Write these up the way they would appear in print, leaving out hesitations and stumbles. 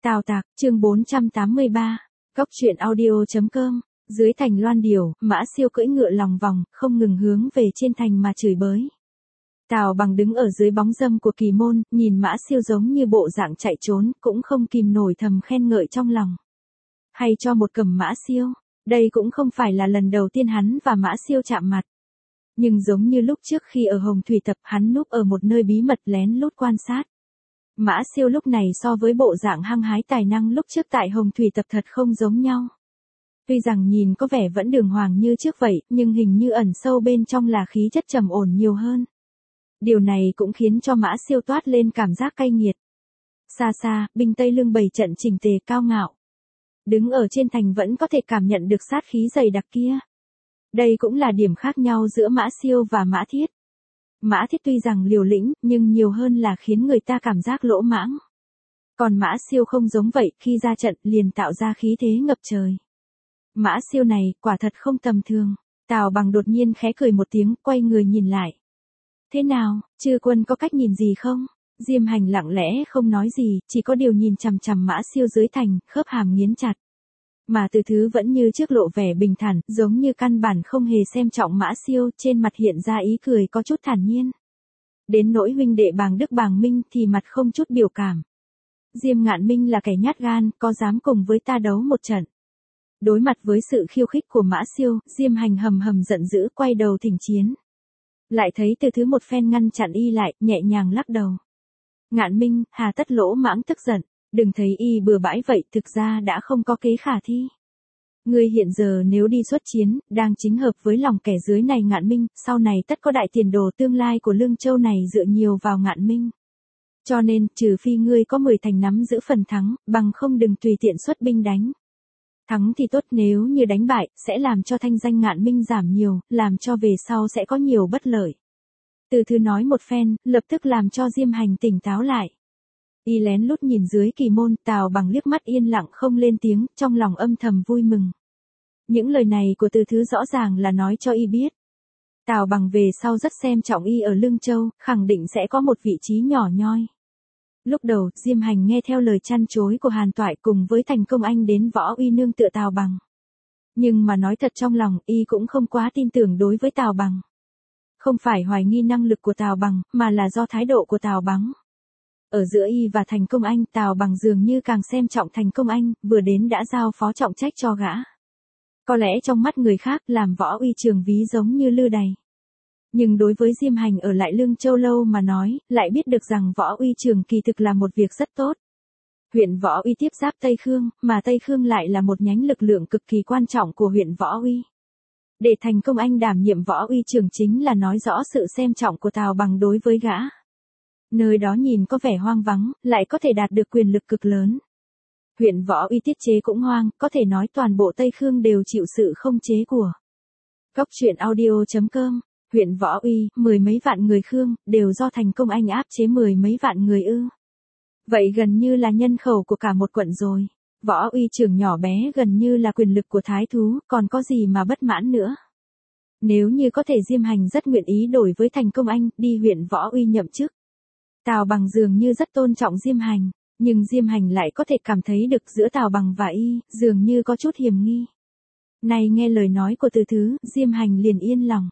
Tào Tạc, chương 483, Cốc truyện audio.com, dưới thành loan điểu, Mã Siêu cưỡi ngựa lòng vòng, không ngừng hướng về trên thành mà chửi bới. Tào Bằng đứng ở dưới bóng râm của kỳ môn, nhìn Mã Siêu giống như bộ dạng chạy trốn, cũng không kìm nổi thầm khen ngợi trong lòng. Hay cho một cầm Mã Siêu, đây cũng không phải là lần đầu tiên hắn và Mã Siêu chạm mặt. Nhưng giống như lúc trước khi ở Hồng Thủy Tập, hắn núp ở một nơi bí mật lén lút quan sát. Mã Siêu lúc này so với bộ dạng hăng hái tài năng lúc trước tại Hồng Thủy Tập thật không giống nhau. Tuy rằng nhìn có vẻ vẫn đường hoàng như trước vậy, nhưng hình như ẩn sâu bên trong là khí chất trầm ổn nhiều hơn. Điều này cũng khiến cho Mã Siêu toát lên cảm giác cay nghiệt. Xa xa, binh Tây Lương bày trận chỉnh tề cao ngạo. Đứng ở trên thành vẫn có thể cảm nhận được sát khí dày đặc kia. Đây cũng là điểm khác nhau giữa Mã Siêu và Mã Thiết. Mã Thiết tuy rằng liều lĩnh, nhưng nhiều hơn là khiến người ta cảm giác lỗ mãng. Còn Mã Siêu không giống vậy, khi ra trận liền tạo ra khí thế ngập trời. Mã Siêu này, quả thật không tầm thường. Tào Bằng đột nhiên khẽ cười một tiếng, quay người nhìn lại. Thế nào, chư quân có cách nhìn gì không? Diêm Hành lặng lẽ không nói gì, chỉ có điều nhìn chằm chằm Mã Siêu dưới thành, khớp hàm nghiến chặt. Mà Từ Thứ vẫn như trước lộ vẻ bình thản, giống như căn bản không hề xem trọng Mã Siêu, trên mặt hiện ra ý cười có chút thản nhiên. Đến nỗi huynh đệ Bàng Đức Bàng Minh thì mặt không chút biểu cảm. Diêm Ngạn Minh là kẻ nhát gan, có dám cùng với ta đấu một trận. Đối mặt với sự khiêu khích của Mã Siêu, Diêm Hành hầm hầm giận dữ quay đầu thỉnh chiến. Lại thấy Từ Thứ một phen ngăn chặn y lại, nhẹ nhàng lắc đầu. Ngạn Minh, hà tất lỗ mãng tức giận. Đừng thấy y bừa bãi vậy, thực ra đã không có kế khả thi. Ngươi hiện giờ nếu đi xuất chiến, đang chính hợp với lòng kẻ dưới này Ngạn Minh, sau này tất có đại tiền đồ, tương lai của Lương Châu này dựa nhiều vào Ngạn Minh. Cho nên, trừ phi ngươi có 10 thành nắm giữ phần thắng, bằng không đừng tùy tiện xuất binh đánh. Thắng thì tốt, nếu như đánh bại, sẽ làm cho thanh danh Ngạn Minh giảm nhiều, làm cho về sau sẽ có nhiều bất lợi. Từ Thứ nói một phen, lập tức làm cho Diêm Hành tỉnh táo lại. Y lén lút nhìn dưới kỳ môn, Tào Bằng liếc mắt yên lặng không lên tiếng, trong lòng âm thầm vui mừng. Những lời này của Từ Thứ rõ ràng là nói cho y biết. Tào Bằng về sau rất xem trọng y ở Lương Châu, khẳng định sẽ có một vị trí nhỏ nhoi. Lúc đầu, Diêm Hành nghe theo lời chăn chối của Hàn Toại cùng với Thành Công Anh đến Võ Uy nương tựa Tào Bằng. Nhưng mà nói thật trong lòng, y cũng không quá tin tưởng đối với Tào Bằng. Không phải hoài nghi năng lực của Tào Bằng, mà là do thái độ của Tào Bằng. Ở giữa y và Thành Công Anh, Tào Bằng dường như càng xem trọng Thành Công Anh, vừa đến đã giao phó trọng trách cho gã. Có lẽ trong mắt người khác, làm Võ Uy trường ví giống như lư đày. Nhưng đối với Diêm Hành ở lại Lương Châu lâu mà nói, lại biết được rằng Võ Uy trường kỳ thực là một việc rất tốt. Huyện Võ Uy tiếp giáp Tây Khương, mà Tây Khương lại là một nhánh lực lượng cực kỳ quan trọng của huyện Võ Uy. Để Thành Công Anh đảm nhiệm Võ Uy trường chính là nói rõ sự xem trọng của Tào Bằng đối với gã. Nơi đó nhìn có vẻ hoang vắng, lại có thể đạt được quyền lực cực lớn. Huyện Võ Uy tiết chế cũng hoang, có thể nói toàn bộ Tây Khương đều chịu sự không chế của. Cốc truyện audio.com, huyện Võ Uy, 10 mấy vạn người Khương, đều do Thành Công Anh áp chế 10 mấy vạn người ư. Vậy gần như là nhân khẩu của cả một quận rồi. Võ Uy trường nhỏ bé gần như là quyền lực của thái thú, còn có gì mà bất mãn nữa. Nếu như có thể Diêm Hành rất nguyện ý đổi với Thành Công Anh, đi huyện Võ Uy nhậm chức. Tào Bằng dường như rất tôn trọng Diêm Hành, nhưng Diêm Hành lại có thể cảm thấy được giữa Tào Bằng và y, dường như có chút hiềm nghi. Này nghe lời nói của Từ Thứ, Diêm Hành liền yên lòng.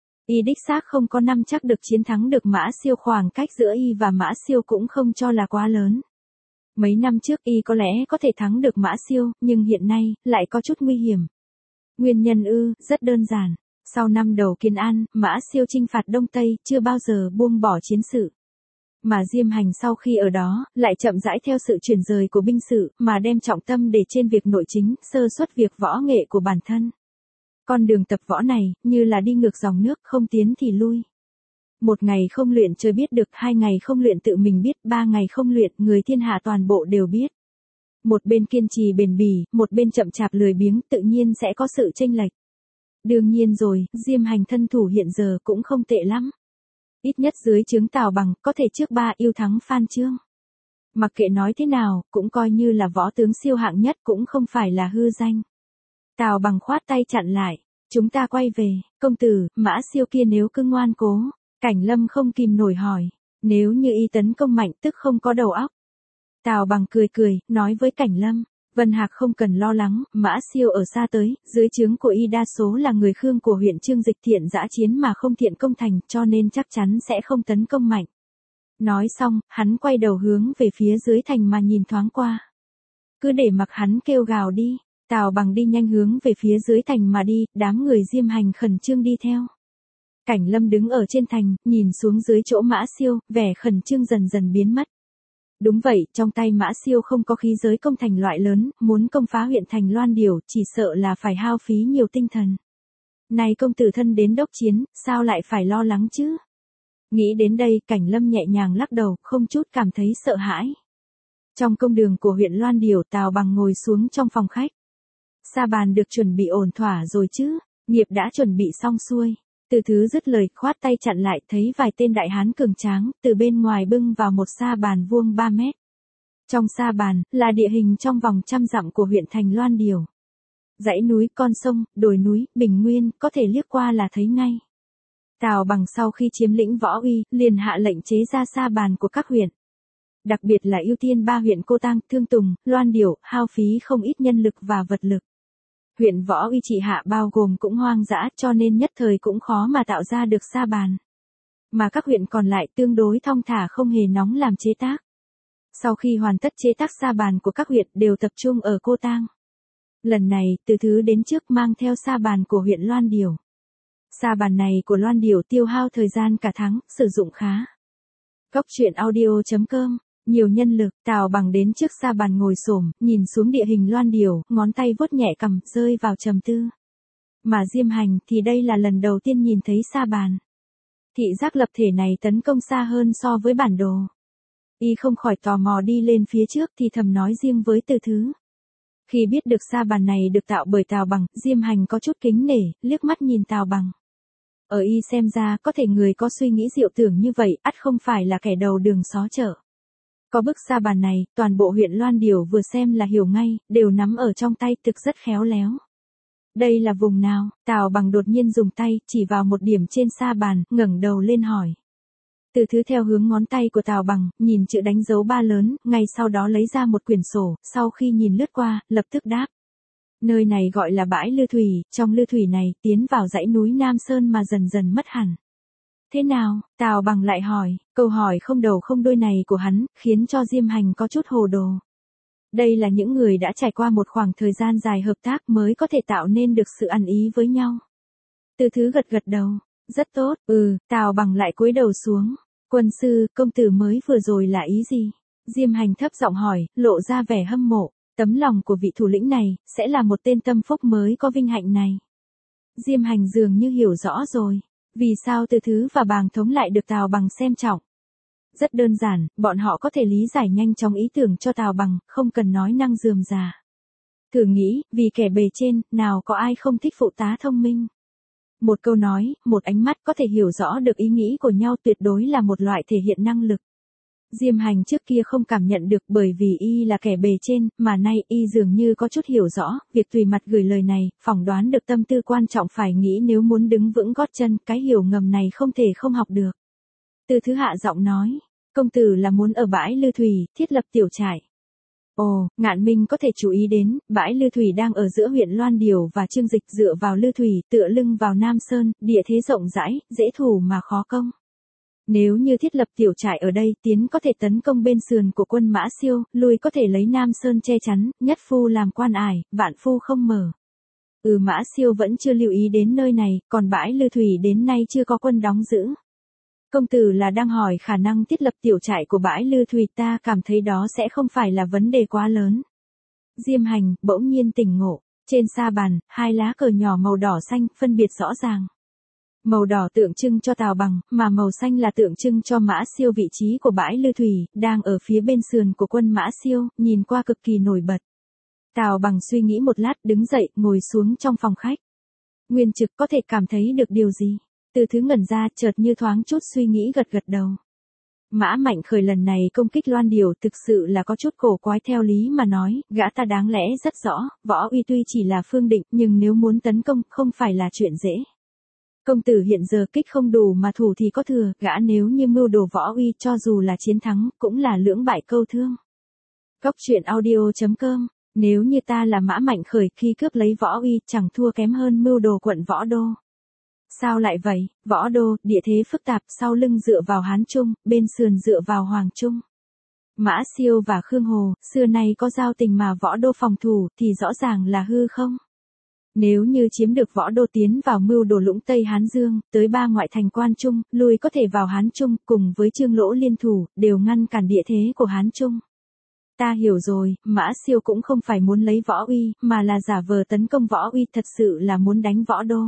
Y đích xác không có năm chắc được chiến thắng được Mã Siêu, khoảng cách giữa y và Mã Siêu cũng không cho là quá lớn. Mấy năm trước y có lẽ có thể thắng được Mã Siêu, nhưng hiện nay, lại có chút nguy hiểm. Nguyên nhân rất đơn giản. Sau năm đầu Kiến An, Mã Siêu chinh phạt Đông Tây, chưa bao giờ buông bỏ chiến sự. Mà Diêm Hành sau khi ở đó, lại chậm rãi theo sự chuyển rời của binh sự, mà đem trọng tâm để trên việc nội chính, sơ suất việc võ nghệ của bản thân. Con đường tập võ này, như là đi ngược dòng nước, không tiến thì lui. Một ngày không luyện trời biết được, 2 ngày không luyện tự mình biết, 3 ngày không luyện, người thiên hạ toàn bộ đều biết. Một bên kiên trì bền bỉ, một bên chậm chạp lười biếng, tự nhiên sẽ có sự chênh lệch. Đương nhiên rồi, Diêm Hành thân thủ hiện giờ cũng không tệ lắm. Ít nhất dưới trướng Tào Bằng, có thể trước 3 yêu thắng Phan Chương. Mặc kệ nói thế nào, cũng coi như là võ tướng siêu hạng nhất, cũng không phải là hư danh. Tào Bằng khoát tay chặn lại, chúng ta quay về, công tử, Mã Siêu kia nếu cứ ngoan cố. Cảnh Lâm không kìm nổi hỏi, nếu như y tấn công mạnh tức không có đầu óc. Tào Bằng cười cười, nói với Cảnh Lâm, Vân Hạc không cần lo lắng, Mã Siêu ở xa tới, dưới trướng của y đa số là người Khương của huyện Chương Dịch thiện dã chiến mà không thiện công thành, cho nên chắc chắn sẽ không tấn công mạnh. Nói xong, hắn quay đầu hướng về phía dưới thành mà nhìn thoáng qua. Cứ để mặc hắn kêu gào đi. Tào Bằng đi nhanh hướng về phía dưới thành mà đi, đám người Diêm Hành khẩn trương đi theo. Cảnh Lâm đứng ở trên thành, nhìn xuống dưới chỗ Mã Siêu, vẻ khẩn trương dần dần biến mất. Đúng vậy, trong tay Mã Siêu không có khí giới công thành loại lớn, muốn công phá huyện thành Loan Điểu, chỉ sợ là phải hao phí nhiều tinh thần. Này công tử thân đến đốc chiến, sao lại phải lo lắng chứ? Nghĩ đến đây, Cảnh Lâm nhẹ nhàng lắc đầu, không chút cảm thấy sợ hãi. Trong công đường của huyện Loan Điểu, Tào Bằng ngồi xuống trong phòng khách. Sa bàn được chuẩn bị ổn thỏa rồi chứ, nghiệp đã chuẩn bị xong xuôi. Từ Thứ dứt lời, khoát tay chặn lại, thấy vài tên đại hán cường tráng, từ bên ngoài bưng vào một sa bàn vuông 3 mét. Trong sa bàn, là địa hình trong vòng 100 dặm của huyện thành Loan Điểu. Dãy núi, con sông, đồi núi, bình nguyên, có thể liếc qua là thấy ngay. Tào Bằng sau khi chiếm lĩnh Võ Uy, liền hạ lệnh chế ra sa bàn của các huyện. Đặc biệt là ưu tiên 3 huyện Cô Tang, Thương Tùng, Loan Điểu, hao phí không ít nhân lực và vật lực. Huyện Võ Uy trị hạ bao gồm cũng hoang dã, cho nên nhất thời cũng khó mà tạo ra được sa bàn. Mà các huyện còn lại tương đối thong thả không hề nóng làm chế tác. Sau khi hoàn tất chế tác sa bàn của các huyện đều tập trung ở Cô Tang. Lần này, Từ Thứ đến trước mang theo sa bàn của huyện Loan Điểu. Sa bàn này của Loan Điểu tiêu hao thời gian cả tháng, sử dụng khá. Cốc truyện audio.com. Nhiều nhân lực, Tào Bằng đến trước sa bàn ngồi xổm, nhìn xuống địa hình Loan Điểu, ngón tay vuốt nhẹ cằm, rơi vào trầm tư. Mà Diêm Hành thì đây là lần đầu tiên nhìn thấy sa bàn. Thị giác lập thể này tấn công xa hơn so với bản đồ. Y không khỏi tò mò đi lên phía trước thì thầm nói riêng với Từ Thứ. Khi biết được sa bàn này được tạo bởi Tào Bằng, Diêm Hành có chút kính nể, liếc mắt nhìn Tào Bằng. Ở y xem ra có thể người có suy nghĩ diệu tưởng như vậy, ắt không phải là kẻ đầu đường xó chợ. Có bức sa bàn này, toàn bộ huyện Loan Điểu vừa xem là hiểu ngay, đều nắm ở trong tay thực rất khéo léo. Đây là vùng nào? Tào Bằng đột nhiên dùng tay, chỉ vào một điểm trên sa bàn, ngẩng đầu lên hỏi. Từ Thứ theo hướng ngón tay của Tào Bằng, nhìn chữ đánh dấu 3 lớn, ngay sau đó lấy ra một quyển sổ, sau khi nhìn lướt qua, lập tức đáp. Nơi này gọi là bãi Lư Thủy, trong Lư Thủy này, tiến vào dãy núi Nam Sơn mà dần dần mất hẳn. Thế nào? Tào Bằng lại hỏi, câu hỏi không đầu không đuôi này của hắn, khiến cho Diêm Hành có chút hồ đồ. Đây là những người đã trải qua một khoảng thời gian dài hợp tác mới có thể tạo nên được sự ăn ý với nhau. Từ Thứ gật gật đầu, rất tốt, Tào Bằng lại cúi đầu xuống. Quân sư, công tử mới vừa rồi là ý gì? Diêm Hành thấp giọng hỏi, lộ ra vẻ hâm mộ, tấm lòng của vị thủ lĩnh này, sẽ là một tên tâm phúc mới có vinh hạnh này. Diêm Hành dường như hiểu rõ rồi. Vì sao Từ Thứ và Bàng Thống lại được Tào Bằng xem trọng? Rất đơn giản, bọn họ có thể lý giải nhanh chóng ý tưởng cho Tào Bằng, không cần nói năng rườm rà. Thử nghĩ, vì kẻ bề trên, nào có ai không thích phụ tá thông minh? Một câu nói, một ánh mắt có thể hiểu rõ được ý nghĩ của nhau tuyệt đối là một loại thể hiện năng lực. Diêm Hành trước kia không cảm nhận được bởi vì y là kẻ bề trên, mà nay y dường như có chút hiểu rõ, việc tùy mặt gửi lời này, phỏng đoán được tâm tư quan trọng phải nghĩ nếu muốn đứng vững gót chân, cái hiểu ngầm này không thể không học được. Từ Thứ hạ giọng nói, công tử là muốn ở bãi Lư Thủy, thiết lập tiểu trại. Ồ, Ngạn Minh có thể chú ý đến, bãi Lư Thủy đang ở giữa huyện Loan Điểu và Chương Dịch dựa vào Lư Thủy, tựa lưng vào Nam Sơn, địa thế rộng rãi, dễ thủ mà khó công. Nếu như thiết lập tiểu trại ở đây, tiến có thể tấn công bên sườn của quân Mã Siêu, lui có thể lấy Nam Sơn che chắn, nhất phu làm quan ải, vạn phu không mở. Mã Siêu vẫn chưa lưu ý đến nơi này, còn bãi Lư Thủy đến nay chưa có quân đóng giữ. Công tử là đang hỏi khả năng thiết lập tiểu trại của bãi Lư Thủy, ta cảm thấy đó sẽ không phải là vấn đề quá lớn. Diêm Hành bỗng nhiên tỉnh ngộ, trên sa bàn, 2 lá cờ nhỏ màu đỏ xanh, phân biệt rõ ràng. Màu đỏ tượng trưng cho Tào Bằng, mà màu xanh là tượng trưng cho Mã Siêu. Vị trí của bãi Lư Thủy, đang ở phía bên sườn của quân Mã Siêu, nhìn qua cực kỳ nổi bật. Tào Bằng suy nghĩ một lát, đứng dậy, ngồi xuống trong phòng khách. Nguyên Trực có thể cảm thấy được điều gì? Từ Thứ ngẩn ra, chợt như thoáng chút suy nghĩ, gật gật đầu. Mã Mạnh Khởi lần này công kích Loan Điểu thực sự là có chút cổ quái, theo lý mà nói, gã ta đáng lẽ rất rõ, Võ Uy tuy chỉ là phương định, nhưng nếu muốn tấn công, không phải là chuyện dễ. Công tử hiện giờ kích không đủ mà thủ thì có thừa, gã nếu như mưu đồ Võ Uy cho dù là chiến thắng, cũng là lưỡng bại câu thương. Cốc truyện audio.com. Nếu như ta là Mã Mạnh Khởi khi cướp lấy Võ Uy chẳng thua kém hơn mưu đồ quận Võ Đô. Sao lại vậy? Võ Đô, địa thế phức tạp, sau lưng dựa vào Hán Trung, bên sườn dựa vào Hoàng Trung. Mã Siêu và Khương Hồ, xưa nay có giao tình mà Võ Đô phòng thủ thì rõ ràng là hư không? Nếu như chiếm được Võ Đô tiến vào mưu đồ lũng Tây Hán Dương, tới ba ngoại thành Quan Trung, lui có thể vào Hán Trung, cùng với Trương Lỗ liên thủ, đều ngăn cản địa thế của Hán Trung. Ta hiểu rồi, Mã Siêu cũng không phải muốn lấy Võ Uy, mà là giả vờ tấn công Võ Uy, thật sự là muốn đánh Võ Đô.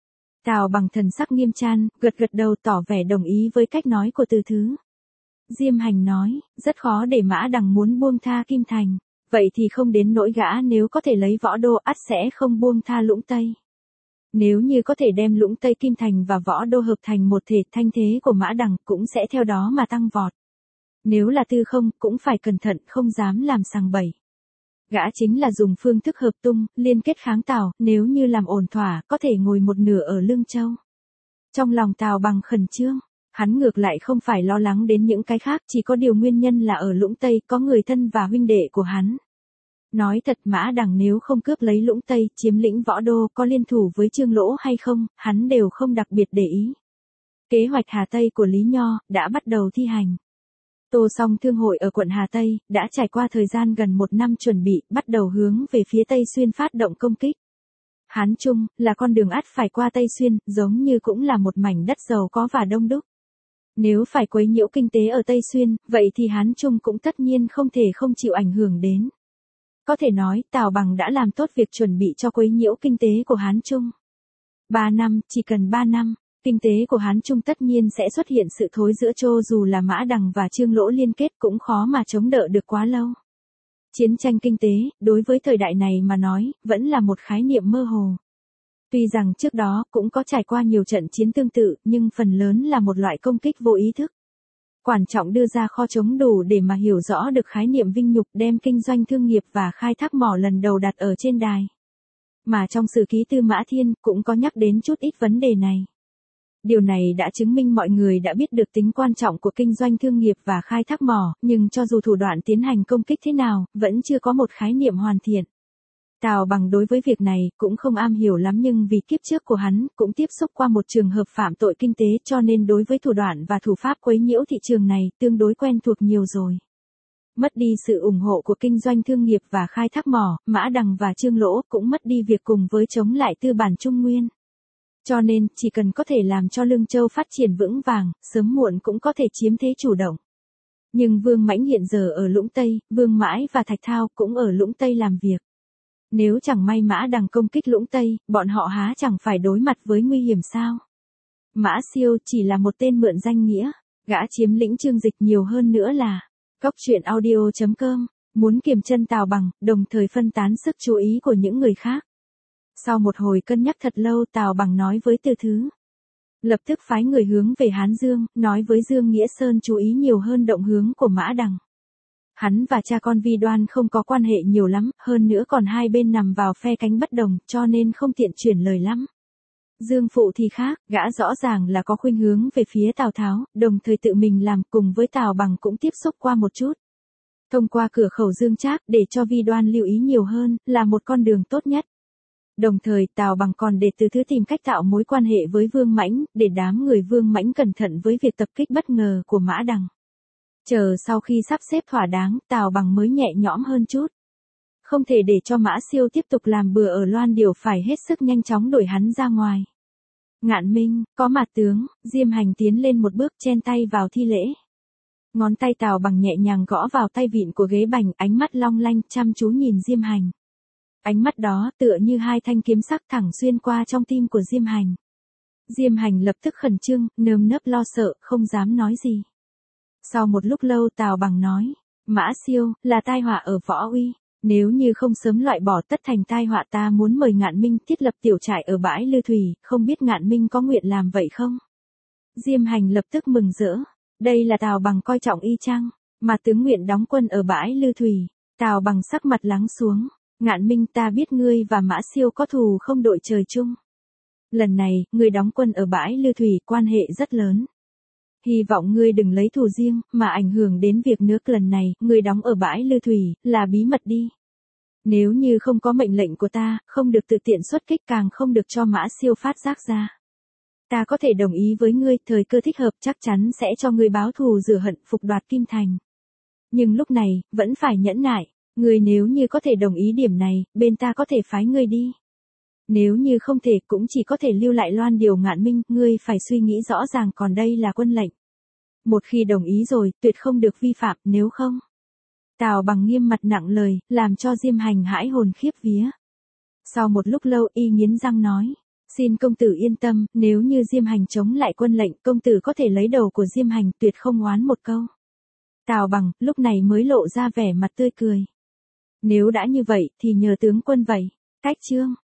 Tào Bằng thần sắc nghiêm trang, gật gật đầu tỏ vẻ đồng ý với cách nói của Từ Thứ. Diêm Hành nói, rất khó để Mã Đằng muốn buông tha Kim Thành, vậy thì không đến nỗi gã nếu có thể lấy Võ Đô ắt sẽ không buông tha lũng Tây. Nếu như có thể đem lũng Tây Kim Thành và Võ Đô hợp thành một thể, thanh thế của Mã Đằng cũng sẽ theo đó mà tăng vọt. Nếu là tư không, cũng phải cẩn thận, không dám làm sằng bậy. Gã chính là dùng phương thức hợp tung, liên kết kháng Tào, nếu như làm ổn thỏa, có thể ngồi một nửa ở Lương Châu. Trong lòng Tào Bằng khẩn trương, hắn ngược lại không phải lo lắng đến những cái khác, chỉ có điều nguyên nhân là ở lũng Tây có người thân và huynh đệ của hắn. Nói thật, Mã Đằng nếu không cướp lấy lũng Tây, chiếm lĩnh Võ Đô, có liên thủ với Trương Lỗ hay không, hắn đều không đặc biệt để ý. Kế hoạch Hà Tây của Lý Nho đã bắt đầu thi hành. Tô Song Thương hội ở quận Hà Tây đã trải qua thời gian gần 1 năm chuẩn bị, bắt đầu hướng về phía Tây Xuyên phát động công kích. Hán Trung là con đường ắt phải qua Tây Xuyên, giống như cũng là một mảnh đất giàu có và đông đúc. Nếu phải quấy nhiễu kinh tế ở Tây Xuyên, vậy thì Hán Trung cũng tất nhiên không thể không chịu ảnh hưởng đến. Có thể nói, Tào Bằng đã làm tốt việc chuẩn bị cho quấy nhiễu kinh tế của Hán Trung. 3 năm, chỉ cần 3 năm, kinh tế của Hán Trung tất nhiên sẽ xuất hiện sự thối giữa, cho dù là Mã Đằng và Trương Lỗ liên kết cũng khó mà chống đỡ được quá lâu. Chiến tranh kinh tế, đối với thời đại này mà nói, vẫn là một khái niệm mơ hồ. Tuy rằng trước đó cũng có trải qua nhiều trận chiến tương tự, nhưng phần lớn là một loại công kích vô ý thức. Quan trọng đưa ra kho trống đủ để mà hiểu rõ được khái niệm vinh nhục, đem kinh doanh thương nghiệp và khai thác mỏ lần đầu đặt ở trên đài. Mà trong sử ký Tư Mã Thiên cũng có nhắc đến chút ít vấn đề này. Điều này đã chứng minh mọi người đã biết được tính quan trọng của kinh doanh thương nghiệp và khai thác mỏ, nhưng cho dù thủ đoạn tiến hành công kích thế nào, vẫn chưa có một khái niệm hoàn thiện. Tào Bằng đối với việc này cũng không am hiểu lắm, nhưng vì kiếp trước của hắn cũng tiếp xúc qua một trường hợp phạm tội kinh tế, cho nên đối với thủ đoạn và thủ pháp quấy nhiễu thị trường này tương đối quen thuộc nhiều rồi. Mất đi sự ủng hộ của kinh doanh thương nghiệp và khai thác mỏ, Mã Đằng và Trương Lỗ cũng mất đi việc cùng với chống lại tư bản Trung Nguyên. Cho nên, chỉ cần có thể làm cho Lương Châu phát triển vững vàng, sớm muộn cũng có thể chiếm thế chủ động. Nhưng Vương Mãnh hiện giờ ở lũng Tây, Vương Mãi và Thạch Thao cũng ở lũng Tây làm việc. Nếu chẳng may Mã Đằng công kích lũng Tây, bọn họ há chẳng phải đối mặt với nguy hiểm sao? Mã Siêu chỉ là một tên mượn danh nghĩa, gã chiếm lĩnh Trương Dịch nhiều hơn nữa là Cốc truyện audio.com, muốn kiềm chân Tào Bằng, đồng thời phân tán sức chú ý của những người khác. Sau một hồi cân nhắc thật lâu, Tào Bằng nói với Từ Thứ. Lập tức phái người hướng về Hán Dương, nói với Dương Nghĩa Sơn chú ý nhiều hơn động hướng của Mã Đằng. Hắn và cha con Vi Đoan không có quan hệ nhiều lắm, hơn nữa còn hai bên nằm vào phe cánh bất đồng, cho nên không tiện chuyển lời lắm. Dương Phụ thì khác, gã rõ ràng là có khuynh hướng về phía Tào Tháo, đồng thời tự mình làm, cùng với Tào Bằng cũng tiếp xúc qua một chút. Thông qua cửa khẩu Dương Trác để cho Vi Đoan lưu ý nhiều hơn, là một con đường tốt nhất. Đồng thời Tào Bằng còn để Từ Thứ tìm cách tạo mối quan hệ với Vương Mãnh, để đám người Vương Mãnh cẩn thận với việc tập kích bất ngờ của Mã Đằng. Chờ sau khi sắp xếp thỏa đáng, Tào Bằng mới nhẹ nhõm hơn chút. Không thể để cho Mã Siêu tiếp tục làm bừa ở Loan Điều, phải hết sức nhanh chóng đuổi hắn ra ngoài. Ngạn Minh, có mặt tướng, Diêm Hành tiến lên một bước, chen tay vào thi lễ. Ngón tay Tào Bằng nhẹ nhàng gõ vào tay vịn của ghế bành, ánh mắt long lanh chăm chú nhìn Diêm Hành. Ánh mắt đó tựa như hai thanh kiếm sắc thẳng xuyên qua trong tim của Diêm Hành. Diêm Hành lập tức khẩn trương, nơm nớp lo sợ, không dám nói gì. Sau một lúc lâu Tào Bằng nói, Mã Siêu, là tai họa ở Võ Uy. Nếu như không sớm loại bỏ tất thành tai họa, ta muốn mời Ngạn Minh thiết lập tiểu trại ở bãi Lư Thủy, không biết Ngạn Minh có nguyện làm vậy không? Diêm Hành lập tức mừng rỡ. Đây là Tào Bằng coi trọng y chang, mà tướng nguyện đóng quân ở bãi Lư Thủy. Tào Bằng sắc mặt lắng xuống. Ngạn Minh, ta biết ngươi và Mã Siêu có thù không đội trời chung. Lần này, ngươi đóng quân ở bãi Lư Thủy, quan hệ rất lớn. Hy vọng ngươi đừng lấy thù riêng, mà ảnh hưởng đến việc nước lần này, ngươi đóng ở bãi Lư Thủy, là bí mật đi. Nếu như không có mệnh lệnh của ta, không được tự tiện xuất kích càng không được cho Mã Siêu phát giác ra. Ta có thể đồng ý với ngươi, thời cơ thích hợp chắc chắn sẽ cho ngươi báo thù rửa hận phục đoạt Kim Thành. Nhưng lúc này, vẫn phải nhẫn nại, ngươi nếu như có thể đồng ý điểm này, bên ta có thể phái ngươi đi. Nếu như không thể cũng chỉ có thể lưu lại Loan Điều Ngạn Minh, ngươi phải suy nghĩ rõ ràng còn đây là quân lệnh. Một khi đồng ý rồi, tuyệt không được vi phạm, nếu không. Tào Bằng nghiêm mặt nặng lời, làm cho Diêm Hành hãi hồn khiếp vía. Sau một lúc lâu y nghiến răng nói, xin công tử yên tâm, nếu như Diêm Hành chống lại quân lệnh, công tử có thể lấy đầu của Diêm Hành, tuyệt không oán một câu. Tào Bằng, lúc này mới lộ ra vẻ mặt tươi cười. Nếu đã như vậy, thì nhờ tướng quân vậy. Cách chương